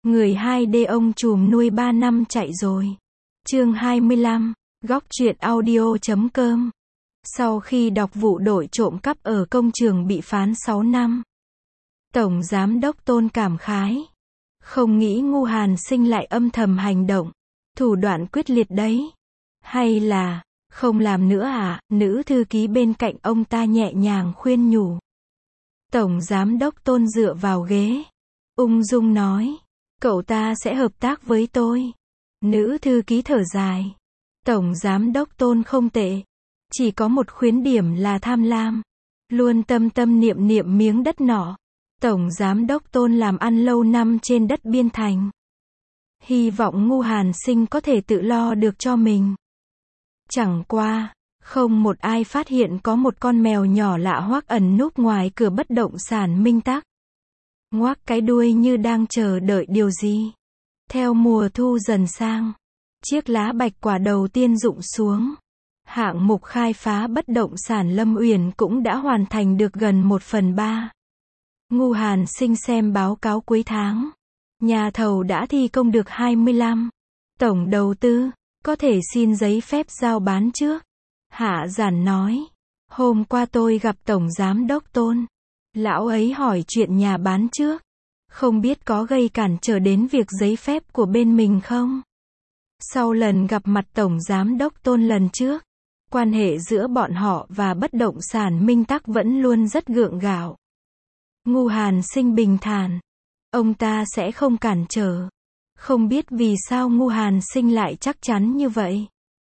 Người 2D ông trùm nuôi 3 năm chạy rồi. Chương 25, góc truyện audio.com. Sau khi đọc vụ đội trộm cắp ở công trường bị phán 6 năm, Tổng Giám đốc Tôn cảm khái. Không nghĩ Ngu Hàn Sinh lại âm thầm hành động. Thủ đoạn quyết liệt đấy. Hay là, không làm nữa à? Nữ thư ký bên cạnh ông ta nhẹ nhàng khuyên nhủ. Tổng Giám đốc Tôn dựa vào ghế, ung dung nói. Cậu ta sẽ hợp tác với tôi. Nữ thư ký thở dài. Tổng Giám đốc Tôn không tệ. Chỉ có một khuyết điểm là tham lam. Luôn tâm tâm niệm niệm miếng đất nọ. Tổng Giám đốc Tôn làm ăn lâu năm trên đất Biên Thành. Hy vọng Ngu Hàn Sinh có thể tự lo được cho mình. Chẳng qua, không một ai phát hiện có một con mèo nhỏ lạ hoắc ẩn núp ngoài cửa bất động sản Minh Tắc. Ngoác cái đuôi như đang chờ đợi điều gì. Theo mùa thu dần sang, chiếc lá bạch quả đầu tiên rụng xuống. Hạng mục khai phá bất động sản Lâm Uyển cũng đã hoàn thành được gần 1/3. Ngu Hàn Sinh xem báo cáo cuối tháng. Nhà thầu đã thi công được 25. Tổng đầu tư, có thể xin giấy phép giao bán trước. Hạ Giản nói. Hôm qua tôi gặp Tổng Giám đốc Tôn. Lão ấy hỏi chuyện nhà bán trước. Không biết có gây cản trở đến việc giấy phép của bên mình không? Sau lần gặp mặt Tổng Giám đốc Tôn lần trước, quan hệ giữa bọn họ và bất động sản Minh Tắc vẫn luôn rất gượng gạo. Ngu Hàn Sinh bình thản. Ông ta sẽ không cản trở. Không biết vì sao Ngu Hàn Sinh lại chắc chắn như vậy.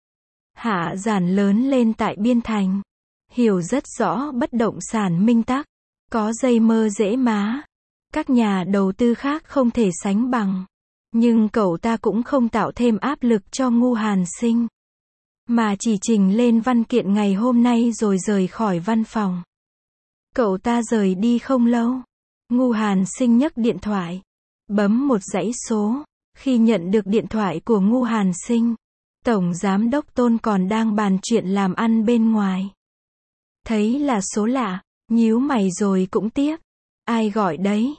Hạ Giản lớn lên tại Biên Thành. Hiểu rất rõ bất động sản Minh Tắc. Có dây mơ dễ má. Các nhà đầu tư khác không thể sánh bằng. Nhưng cậu ta cũng không tạo thêm áp lực cho Ngu Hàn Sinh. Mà chỉ trình lên văn kiện ngày hôm nay rồi rời khỏi văn phòng. Cậu ta rời đi không lâu. Ngu Hàn Sinh nhấc điện thoại. Bấm một dãy số. Khi nhận được điện thoại của Ngu Hàn Sinh, Tổng Giám đốc Tôn còn đang bàn chuyện làm ăn bên ngoài. Thấy là số lạ, nhíu mày rồi cũng tiếp. Ai gọi đấy?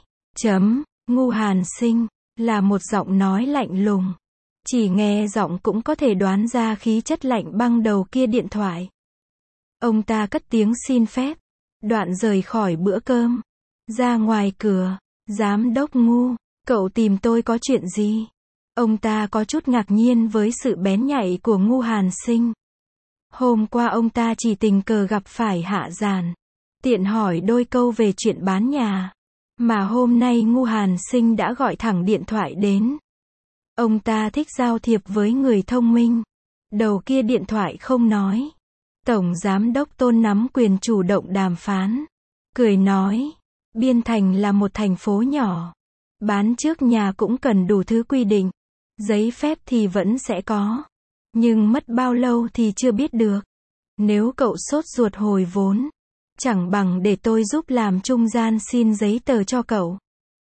Ngu Hàn Sinh, là một giọng nói lạnh lùng. Chỉ nghe giọng cũng có thể đoán ra khí chất lạnh băng đầu kia điện thoại. Ông ta cất tiếng xin phép. Đoạn rời khỏi bữa cơm. Ra ngoài cửa. Giám đốc Ngu, cậu tìm tôi có chuyện gì? Ông ta có chút ngạc nhiên với sự bén nhạy của Ngu Hàn Sinh. Hôm qua ông ta chỉ tình cờ gặp phải Hạ Giản. Tiện hỏi đôi câu về chuyện bán nhà. Mà hôm nay Ngu Hàn Sinh đã gọi thẳng điện thoại đến. Ông ta thích giao thiệp với người thông minh. Đầu kia điện thoại không nói. Tổng Giám đốc Tôn nắm quyền chủ động đàm phán. Cười nói. Biên Thành là một thành phố nhỏ. Bán trước nhà cũng cần đủ thứ quy định. Giấy phép thì vẫn sẽ có. Nhưng mất bao lâu thì chưa biết được. Nếu cậu sốt ruột hồi vốn, chẳng bằng để tôi giúp làm trung gian xin giấy tờ cho cậu.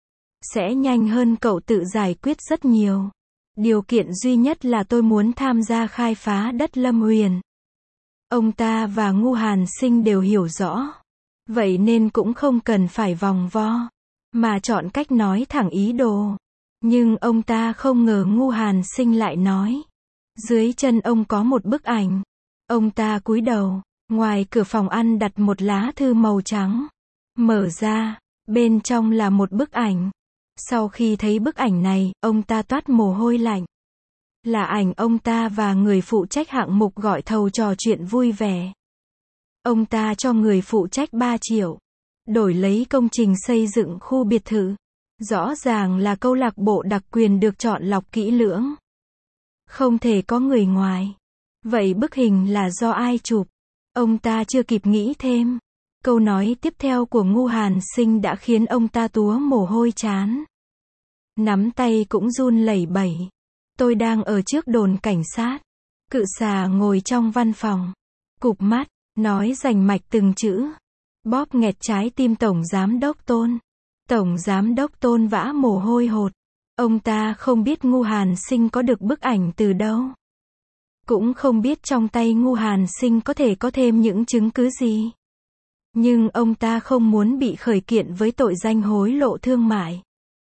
Sẽ nhanh hơn cậu tự giải quyết rất nhiều. Điều kiện duy nhất là tôi muốn tham gia khai phá đất Lâm Uyển. Ông ta và Ngu Hàn Sinh đều hiểu rõ. Vậy nên cũng không cần phải vòng vo, mà chọn cách nói thẳng ý đồ. Nhưng ông ta không ngờ Ngu Hàn Sinh lại nói. Dưới chân ông có một bức ảnh. Ông ta cúi đầu. Ngoài cửa phòng ăn đặt một lá thư màu trắng. Mở ra, bên trong là một bức ảnh. Sau khi thấy bức ảnh này, ông ta toát mồ hôi lạnh. Là ảnh ông ta và người phụ trách hạng mục gọi thầu trò chuyện vui vẻ. Ông ta cho người phụ trách 3 triệu. Đổi lấy công trình xây dựng khu biệt thự. Rõ ràng là câu lạc bộ đặc quyền được chọn lọc kỹ lưỡng. Không thể có người ngoài. Vậy bức hình là do ai chụp? Ông ta chưa kịp nghĩ thêm. Câu nói tiếp theo của Ngu Hàn Sinh đã khiến ông ta túa mồ hôi trán. Nắm tay cũng run lẩy bẩy. Tôi đang ở trước đồn cảnh sát. Cự xà ngồi trong văn phòng. Cụp mắt, nói rành mạch từng chữ. Bóp nghẹt trái tim Tổng Giám đốc Tôn. Tổng Giám đốc Tôn vã mồ hôi hột. Ông ta không biết Ngu Hàn Sinh có được bức ảnh từ đâu. Cũng không biết trong tay Ngu Hàn Sinh có thể có thêm những chứng cứ gì. Nhưng ông ta không muốn bị khởi kiện với tội danh hối lộ thương mại.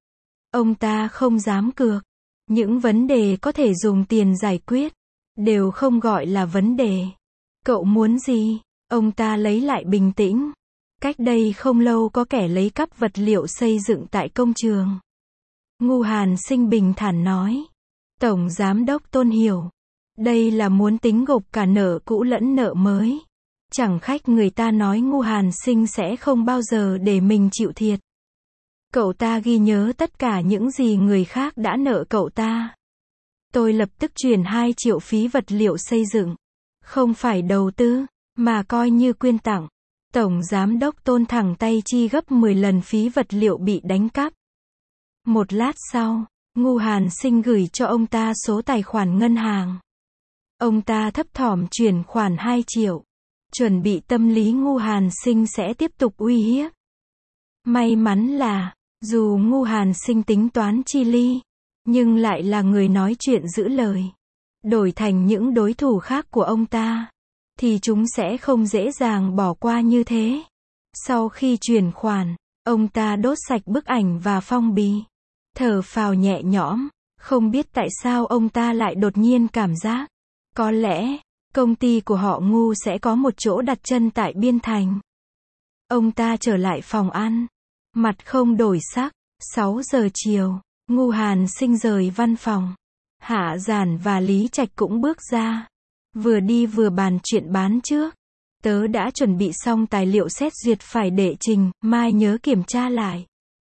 Ông ta không dám cược. Những vấn đề có thể dùng tiền giải quyết, đều không gọi là vấn đề. Cậu muốn gì? Ông ta lấy lại bình tĩnh. Cách đây không lâu có kẻ lấy cắp vật liệu xây dựng tại công trường. Ngu Hàn Sinh bình thản nói. Tổng Giám đốc Tôn hiểu. Đây là muốn tính gộp cả nợ cũ lẫn nợ mới. Chẳng khách người ta nói Ngu Hàn Sinh sẽ không bao giờ để mình chịu thiệt. Cậu ta ghi nhớ tất cả những gì người khác đã nợ cậu ta. Tôi lập tức chuyển 2 triệu phí vật liệu xây dựng. Không phải đầu tư, mà coi như quyên tặng. Tổng Giám đốc Tôn thẳng tay chi gấp 10 lần phí vật liệu bị đánh cắp. Một lát sau, Ngu Hàn Sinh gửi cho ông ta số tài khoản ngân hàng. Ông ta thấp thỏm chuyển khoản 2 triệu. Chuẩn bị tâm lý Ngu Hàn Sinh sẽ tiếp tục uy hiếp. May mắn là, dù Ngu Hàn Sinh tính toán chi ly, nhưng lại là người nói chuyện giữ lời. Đổi thành những đối thủ khác của ông ta, thì chúng sẽ không dễ dàng bỏ qua như thế. Sau khi chuyển khoản, ông ta đốt sạch bức ảnh và phong bì. Thở phào nhẹ nhõm, không biết tại sao ông ta lại đột nhiên cảm giác. Có lẽ, công ty của họ Ngu sẽ có một chỗ đặt chân tại Biên Thành. Ông ta trở lại phòng ăn. Mặt không đổi sắc. 6 giờ chiều, Ngu Hàn Sinh rời văn phòng. Hạ Giản và Lý Trạch cũng bước ra. Vừa đi vừa bàn chuyện bán trước. Tớ đã chuẩn bị xong tài liệu xét duyệt phải đệ trình, mai nhớ kiểm tra lại.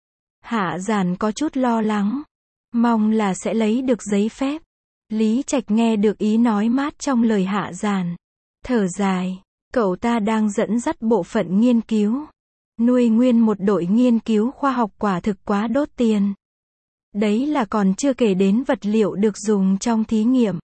Hạ Giản có chút lo lắng. Mong là sẽ lấy được giấy phép. Lý Trạch nghe được ý nói mát trong lời Hạ Giản. Thở dài, cậu ta đang dẫn dắt bộ phận nghiên cứu. Nuôi nguyên một đội nghiên cứu khoa học quả thực quá đốt tiền. Đấy là còn chưa kể đến vật liệu được dùng trong thí nghiệm.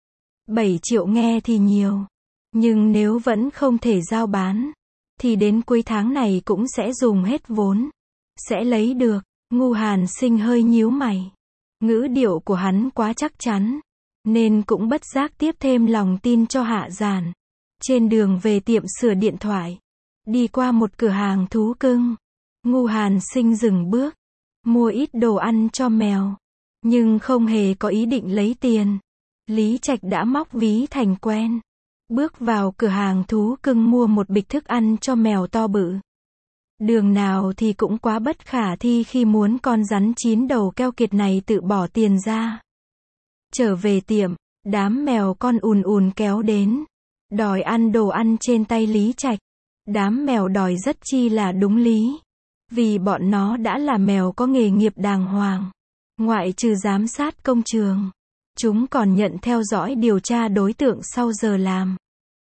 7 triệu nghe thì nhiều. Nhưng nếu vẫn không thể giao bán, thì đến cuối tháng này cũng sẽ dùng hết vốn. Sẽ lấy được. Ngu Hàn Sinh hơi nhíu mày. Ngữ điệu của hắn quá chắc chắn, nên cũng bất giác tiếp thêm lòng tin cho Hạ Giản. Trên đường về tiệm sửa điện thoại, đi qua một cửa hàng thú cưng, Ngu Hàn Sinh dừng bước, mua ít đồ ăn cho mèo, nhưng không hề có ý định lấy tiền. Lý Trạch đã móc ví thành quen, bước vào cửa hàng thú cưng mua một bịch thức ăn cho mèo to bự. Đường nào thì cũng quá bất khả thi khi muốn con rắn 9 đầu keo kiệt này tự bỏ tiền ra. Trở về tiệm, đám mèo con ùn ùn kéo đến, đòi ăn đồ ăn trên tay Lý Trạch. Đám mèo đòi rất chi là đúng lý, vì bọn nó đã là mèo có nghề nghiệp đàng hoàng. Ngoại trừ giám sát công trường, chúng còn nhận theo dõi điều tra đối tượng sau giờ làm.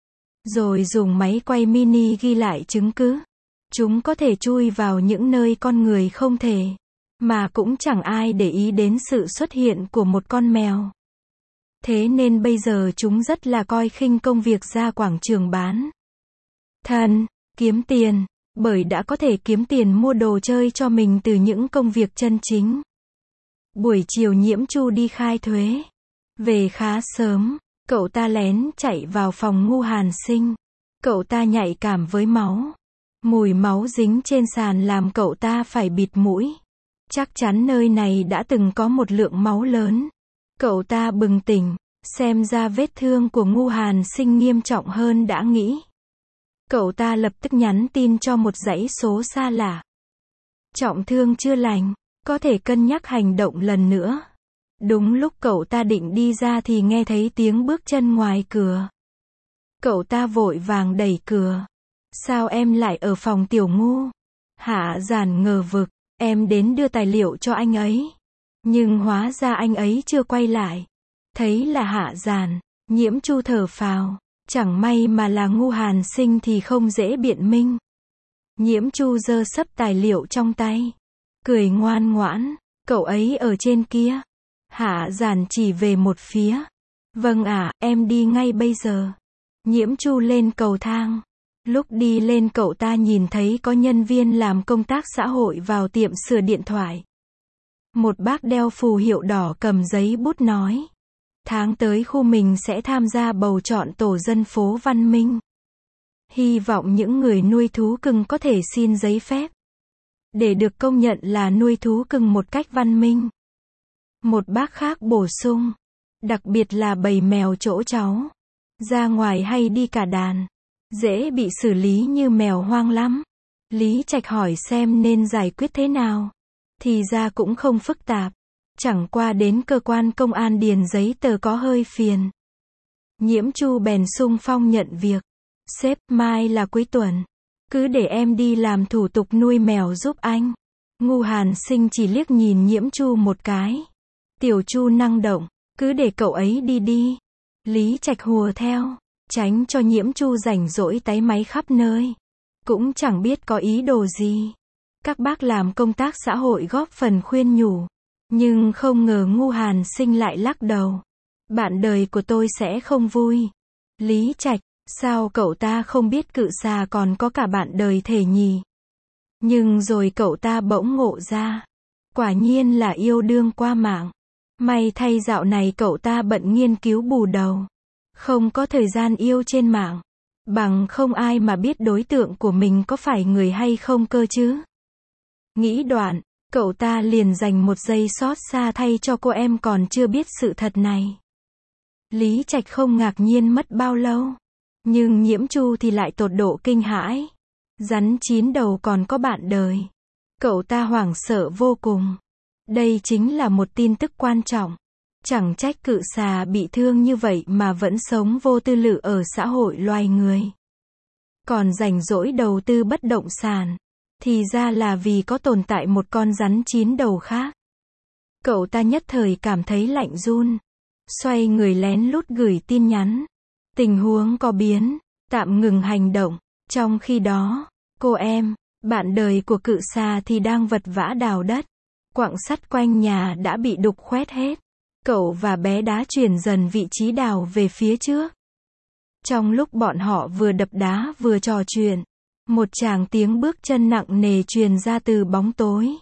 Rồi dùng máy quay mini ghi lại chứng cứ. Chúng có thể chui vào những nơi con người không thể, mà cũng chẳng ai để ý đến sự xuất hiện của một con mèo. Thế nên bây giờ chúng rất là coi khinh công việc ra quảng trường bán thân, kiếm tiền, bởi đã có thể kiếm tiền mua đồ chơi cho mình từ những công việc chân chính. Buổi chiều Nhiễm Chu đi khai thuế. Về khá sớm, cậu ta lén chạy vào phòng Ngu Hàn Sinh. Cậu ta nhạy cảm với máu. Mùi máu dính trên sàn làm cậu ta phải bịt mũi. Chắc chắn nơi này đã từng có một lượng máu lớn. Cậu ta bừng tỉnh, xem ra vết thương của Ngu Hàn Sinh nghiêm trọng hơn đã nghĩ. Cậu ta lập tức nhắn tin cho một dãy số xa lạ. Trọng thương chưa lành, có thể cân nhắc hành động lần nữa. Đúng lúc cậu ta định đi ra thì nghe thấy tiếng bước chân ngoài cửa. Cậu ta vội vàng đẩy cửa. Sao em lại ở phòng Tiểu Ngu? Hạ Giản ngờ vực, em đến đưa tài liệu cho anh ấy. Nhưng hóa ra anh ấy chưa quay lại. Thấy là Hạ Giản, Nhiễm Chu thở phào. Chẳng may mà là Ngu Hàn Sinh thì không dễ biện minh. Nhiễm Chu giơ sấp tài liệu trong tay. Cười ngoan ngoãn, cậu ấy ở trên kia. Hạ Giản chỉ về một phía. Vâng ạ, em đi ngay bây giờ. Nhiễm Chu lên cầu thang. Lúc đi lên cậu ta nhìn thấy có nhân viên làm công tác xã hội vào tiệm sửa điện thoại. Một bác đeo phù hiệu đỏ cầm giấy bút nói. Tháng tới khu mình sẽ tham gia bầu chọn tổ dân phố văn minh. Hy vọng những người nuôi thú cưng có thể xin giấy phép để được công nhận là nuôi thú cưng một cách văn minh. Một bác khác bổ sung. Đặc biệt là bầy mèo chỗ cháu. Ra ngoài hay đi cả đàn. Dễ bị xử lý như mèo hoang lắm. Lý Trạch hỏi xem nên giải quyết thế nào. Thì ra cũng không phức tạp. Chẳng qua đến cơ quan công an điền giấy tờ có hơi phiền. Nhiễm Chu bèn xung phong nhận việc. Sếp, mai là cuối tuần. Cứ để em đi làm thủ tục nuôi mèo giúp anh. Ngu Hàn Sinh chỉ liếc nhìn Nhiễm Chu một cái. Tiểu Chu năng động, cứ để cậu ấy đi đi. Lý Trạch hùa theo, tránh cho Nhiễm Chu rảnh rỗi táy máy khắp nơi. Cũng chẳng biết có ý đồ gì. Các bác làm công tác xã hội góp phần khuyên nhủ. Nhưng không ngờ Ngu Hàn Sinh lại lắc đầu. Bạn đời của tôi sẽ không vui. Lý Trạch, sao cậu ta không biết cự xà còn có cả bạn đời thể nhỉ? Nhưng rồi cậu ta bỗng ngộ ra. Quả nhiên là yêu đương qua mạng. May thay dạo này cậu ta bận nghiên cứu bù đầu. Không có thời gian yêu trên mạng. Bằng không ai mà biết đối tượng của mình có phải người hay không cơ chứ. Nghĩ đoạn, cậu ta liền dành một giây xót xa thay cho cô em còn chưa biết sự thật này. Lý Trạch không ngạc nhiên mất bao lâu. Nhưng Nhiễm Chu thì lại tột độ kinh hãi. Rắn chín đầu còn có bạn đời. Cậu ta hoảng sợ vô cùng. Đây chính là một tin tức quan trọng. Chẳng trách cự xà bị thương như vậy mà vẫn sống vô tư lự ở xã hội loài người. Còn rảnh rỗi đầu tư bất động sản. Thì ra là vì có tồn tại một con rắn chín đầu khác. Cậu ta nhất thời cảm thấy lạnh run. Xoay người lén lút gửi tin nhắn. Tình huống có biến, tạm ngừng hành động. Trong khi đó, cô em, bạn đời của cự xà thì đang vật vã đào đất. Quặng sắt quanh nhà đã bị đục khoét hết. Cậu và bé đá chuyển dần vị trí đào về phía trước. Trong lúc bọn họ vừa đập đá vừa trò chuyện, một tràng tiếng bước chân nặng nề truyền ra từ bóng tối.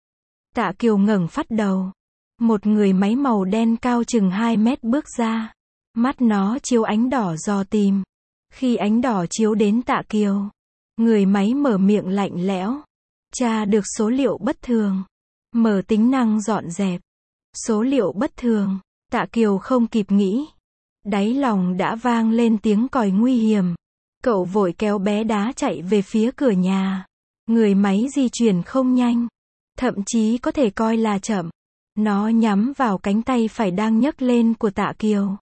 Tạ Kiều ngẩng phát đầu. Một người máy màu đen cao chừng 2 mét bước ra. Mắt nó chiếu ánh đỏ dò tìm. Khi ánh đỏ chiếu đến Tạ Kiều, người máy mở miệng lạnh lẽo. Tra được số liệu bất thường. Mở tính năng dọn dẹp. Số liệu bất thường. Tạ Kiều không kịp nghĩ. Đáy lòng đã vang lên tiếng còi nguy hiểm. Cậu vội kéo bé đá chạy về phía cửa nhà. Người máy di chuyển không nhanh. Thậm chí có thể coi là chậm. Nó nhắm vào cánh tay phải đang nhấc lên của Tạ Kiều.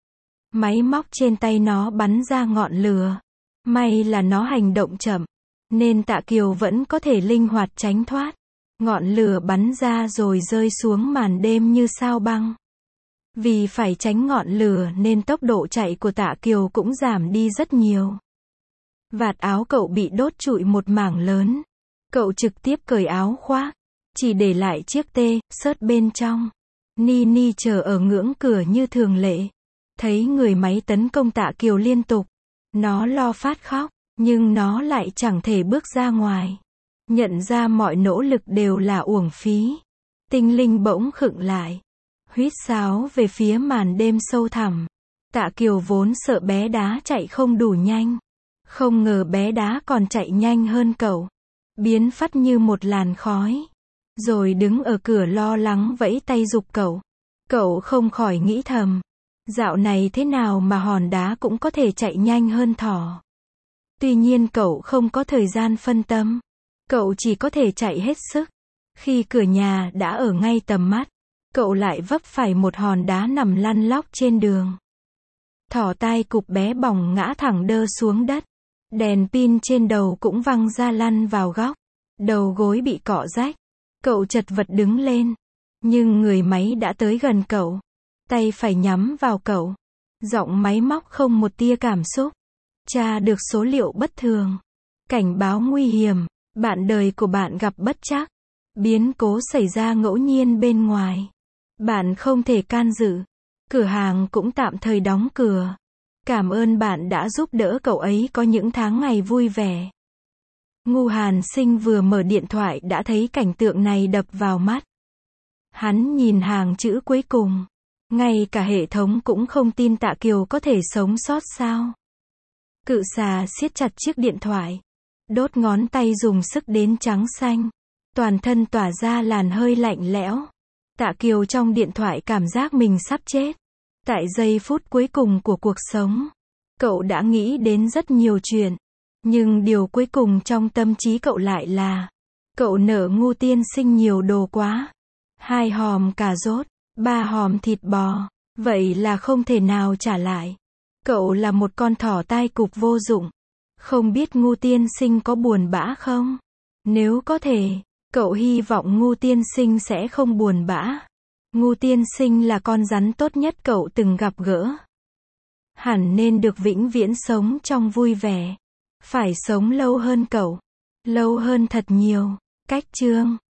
Máy móc trên tay nó bắn ra ngọn lửa. May là nó hành động chậm, nên Tạ Kiều vẫn có thể linh hoạt tránh thoát. Ngọn lửa bắn ra rồi rơi xuống màn đêm như sao băng. Vì phải tránh ngọn lửa nên tốc độ chạy của Tạ Kiều cũng giảm đi rất nhiều. Vạt áo cậu bị đốt trụi một mảng lớn. Cậu trực tiếp cởi áo khoác, chỉ để lại chiếc T-shirt bên trong. Nini chờ ở ngưỡng cửa như thường lệ. Thấy người máy tấn công Tạ Kiều liên tục. Nó lo phát khóc, nhưng nó lại chẳng thể bước ra ngoài. Nhận ra mọi nỗ lực đều là uổng phí. Tinh linh bỗng khựng lại. Huýt sáo về phía màn đêm sâu thẳm. Tạ Kiều vốn sợ bé đá chạy không đủ nhanh. Không ngờ bé đá còn chạy nhanh hơn cậu. Biến phắt như một làn khói. Rồi đứng ở cửa lo lắng vẫy tay giục cậu. Cậu không khỏi nghĩ thầm. Dạo này thế nào mà hòn đá cũng có thể chạy nhanh hơn thỏ. Tuy nhiên cậu không có thời gian phân tâm. Cậu chỉ có thể chạy hết sức. Khi cửa nhà đã ở ngay tầm mắt, cậu lại vấp phải một hòn đá nằm lăn lóc trên đường. Thỏ tai cụp bé bỏng ngã thẳng đơ xuống đất. Đèn pin trên đầu cũng văng ra lăn vào góc. Đầu gối bị cọ rách. Cậu chật vật đứng lên. Nhưng người máy đã tới gần cậu. Tay phải nhắm vào cậu. Giọng máy móc không một tia cảm xúc. Tra được số liệu bất thường. Cảnh báo nguy hiểm. Bạn đời của bạn gặp bất trắc. Biến cố xảy ra ngẫu nhiên bên ngoài. Bạn không thể can dự. Cửa hàng cũng tạm thời đóng cửa. Cảm ơn bạn đã giúp đỡ cậu ấy có những tháng ngày vui vẻ. Ngu Hàn Sinh vừa mở điện thoại đã thấy cảnh tượng này đập vào mắt. Hắn nhìn hàng chữ cuối cùng. Ngay cả hệ thống cũng không tin Tạ Kiều có thể sống sót sao. Cự xà siết chặt chiếc điện thoại. Đốt ngón tay dùng sức đến trắng xanh. Toàn thân tỏa ra làn hơi lạnh lẽo. Tạ Kiều trong điện thoại cảm giác mình sắp chết. Tại giây phút cuối cùng của cuộc sống, cậu đã nghĩ đến rất nhiều chuyện. Nhưng điều cuối cùng trong tâm trí cậu lại là, cậu nợ Ngu tiên sinh nhiều đồ quá. 2 hòm cà rốt, 3 hòm thịt bò, vậy là không thể nào trả lại. Cậu là một con thỏ tai cụp vô dụng. Không biết Ngu tiên sinh có buồn bã không? Nếu có thể, cậu hy vọng Ngu tiên sinh sẽ không buồn bã. Ngu tiên sinh là con rắn tốt nhất cậu từng gặp gỡ. Hẳn nên được vĩnh viễn sống trong vui vẻ. Phải sống lâu hơn cậu. Lâu hơn thật nhiều. Cách chương